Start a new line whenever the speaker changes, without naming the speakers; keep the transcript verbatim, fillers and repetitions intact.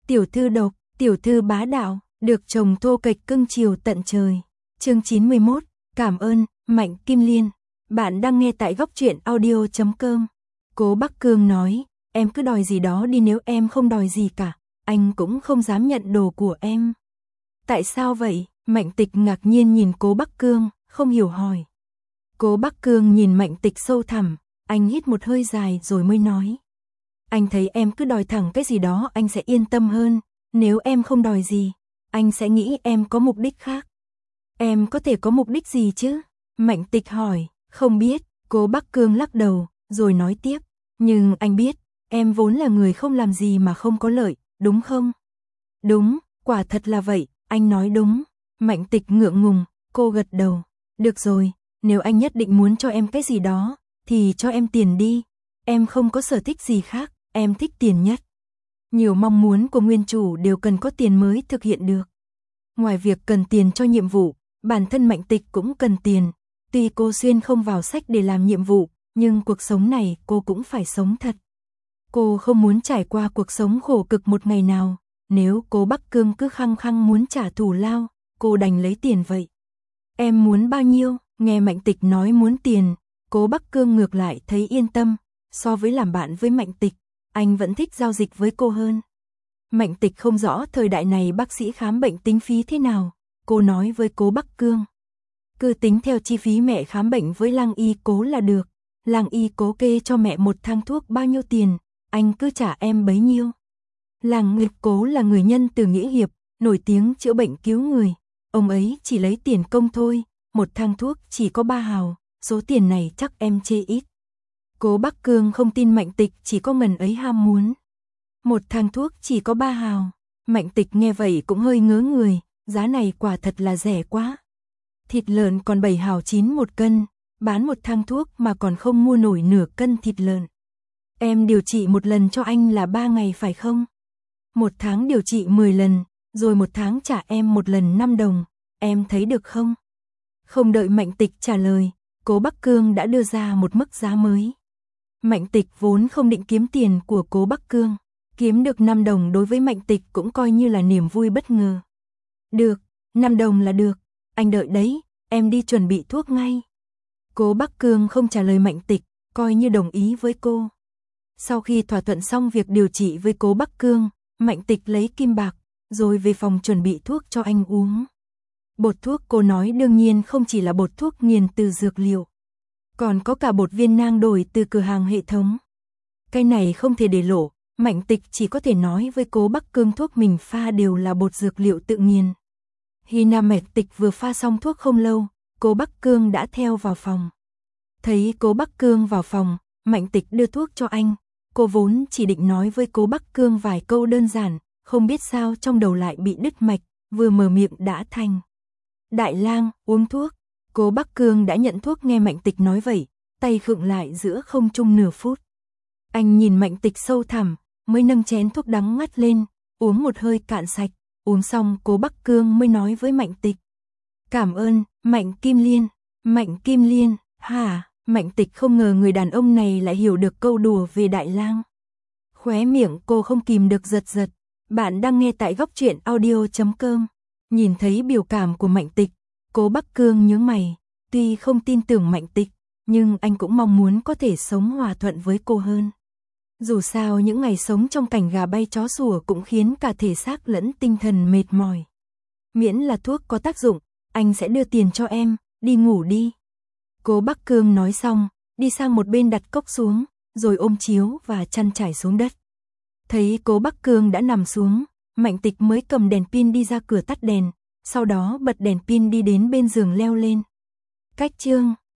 tiểu thư độc, tiểu thư bá đạo, được chồng thô kệch cưng chiều tận trời. Chương chín mươi mốt, cảm ơn, Mạnh Kim Liên. Bạn đang nghe tại góc truyện audio chấm com. Cố Bắc Cương nói, em cứ đòi gì đó đi, nếu em không đòi gì cả, anh cũng không dám nhận đồ của em. Tại sao vậy? Mạnh Tịch ngạc nhiên nhìn Cố Bắc Cương, không hiểu hỏi. Cố Bắc Cương nhìn Mạnh Tịch sâu thẳm, anh hít một hơi dài rồi mới nói. Anh thấy em cứ đòi thẳng cái gì đó anh sẽ yên tâm hơn, nếu em không đòi gì, anh sẽ nghĩ em có mục đích khác. Em có thể có mục đích gì chứ? Mạnh Tịch hỏi, không biết, Cố Bắc Cương lắc đầu, rồi nói tiếp, nhưng anh biết, em vốn là người không làm gì mà không có lợi, đúng không? Đúng, quả thật là vậy, anh nói đúng. Mạnh Tịch ngượng ngùng, cô gật đầu, được rồi, nếu anh nhất định muốn cho em cái gì đó, thì cho em tiền đi, em không có sở thích gì khác, em thích tiền nhất. Nhiều mong muốn của nguyên chủ đều cần có tiền mới thực hiện được. Ngoài việc cần tiền cho nhiệm vụ, bản thân Mạnh Tịch cũng cần tiền. Tuy cô xuyên không vào sách để làm nhiệm vụ, nhưng cuộc sống này cô cũng phải sống thật. Cô không muốn trải qua cuộc sống khổ cực một ngày nào. Nếu Cố Bắc Cương cứ khăng khăng muốn trả thù lao, cô đành lấy tiền vậy. Em muốn bao nhiêu? Nghe Mạnh Tịch nói muốn tiền, Cố Bắc Cương ngược lại thấy yên tâm. So với làm bạn với Mạnh Tịch, anh vẫn thích giao dịch với cô hơn. Mạnh Tịch không rõ thời đại này bác sĩ khám bệnh tính phí thế nào. Cô nói với Cố Bắc Cương, cứ tính theo chi phí mẹ khám bệnh với Lăng Y Cố là được. Lăng Y Cố kê cho mẹ một thang thuốc bao nhiêu tiền, anh cứ trả em bấy nhiêu. Lăng Y Cố là người nhân từ nghĩa hiệp, nổi tiếng chữa bệnh cứu người. Ông ấy chỉ lấy tiền công thôi, một thang thuốc chỉ có ba hào, số tiền này chắc em chê ít. Cố Bắc Cương không tin Mạnh Tịch chỉ có ngần ấy ham muốn. Một thang thuốc chỉ có ba hào. Mạnh Tịch nghe vậy cũng hơi ngớ người, giá này quả thật là rẻ quá. Thịt lợn còn bảy hào chín một cân, bán một thang thuốc mà còn không mua nổi nửa cân thịt lợn. Em điều trị một lần cho anh là ba ngày phải không? Một tháng điều trị mười lần, rồi một tháng trả em một lần năm đồng, em thấy được không? Không đợi Mạnh Tịch trả lời, Cố Bắc Cương đã đưa ra một mức giá mới. Mạnh Tịch vốn không định kiếm tiền của Cố Bắc Cương, kiếm được năm đồng đối với Mạnh Tịch cũng coi như là niềm vui bất ngờ. Được, năm đồng là được, anh đợi đấy, em đi chuẩn bị thuốc ngay. Cố Bắc Cương không trả lời Mạnh Tịch, coi như đồng ý với cô. Sau khi thỏa thuận xong việc điều trị với Cố Bắc Cương, Mạnh Tịch lấy kim bạc, rồi về phòng chuẩn bị thuốc cho anh uống. Bột thuốc cô nói đương nhiên không chỉ là bột thuốc nghiền từ dược liệu, còn có cả bột viên nang đổi từ cửa hàng hệ thống. Cái này không thể để lộ, Mạnh Tịch chỉ có thể nói với Cố Bắc Cương thuốc mình pha đều là bột dược liệu tự nghiền. Khi Nam Mạnh Tịch vừa pha xong thuốc không lâu, Cố Bắc Cương đã theo vào phòng. Thấy Cố Bắc Cương vào phòng, Mạnh Tịch đưa thuốc cho anh. Cô vốn chỉ định nói với Cố Bắc Cương vài câu đơn giản, không biết sao trong đầu lại bị đứt mạch, vừa mở miệng đã thành. Đại lang, uống thuốc. Cố Bắc Cương đã nhận thuốc nghe Mạnh Tịch nói vậy, tay khựng lại giữa không trung nửa phút. Anh nhìn Mạnh Tịch sâu thẳm, mới nâng chén thuốc đắng ngắt lên, uống một hơi cạn sạch, uống xong Cố Bắc Cương mới nói với Mạnh Tịch. Cảm ơn, Mạnh Kim Liên. Mạnh Kim Liên, hả? Mạnh Tịch không ngờ người đàn ông này lại hiểu được câu đùa về Đại lang. Khóe miệng cô không kìm được giật giật. Bạn đang nghe tại góc truyện audio chấm com. Nhìn thấy biểu cảm của Mạnh Tịch, Cố Bắc Cương nhướng mày. Tuy không tin tưởng Mạnh Tịch, nhưng anh cũng mong muốn có thể sống hòa thuận với cô hơn. Dù sao những ngày sống trong cảnh gà bay chó sủa cũng khiến cả thể xác lẫn tinh thần mệt mỏi. Miễn là thuốc có tác dụng, anh sẽ đưa tiền cho em, đi ngủ đi. Cố Bắc Cương nói xong, đi sang một bên đặt cốc xuống, rồi ôm chiếu và chăn trải xuống đất. Thấy Cố Bắc Cương đã nằm xuống, Mạnh Tịch mới cầm đèn pin đi ra cửa tắt đèn, sau đó bật đèn pin đi đến bên giường leo lên. Cách chương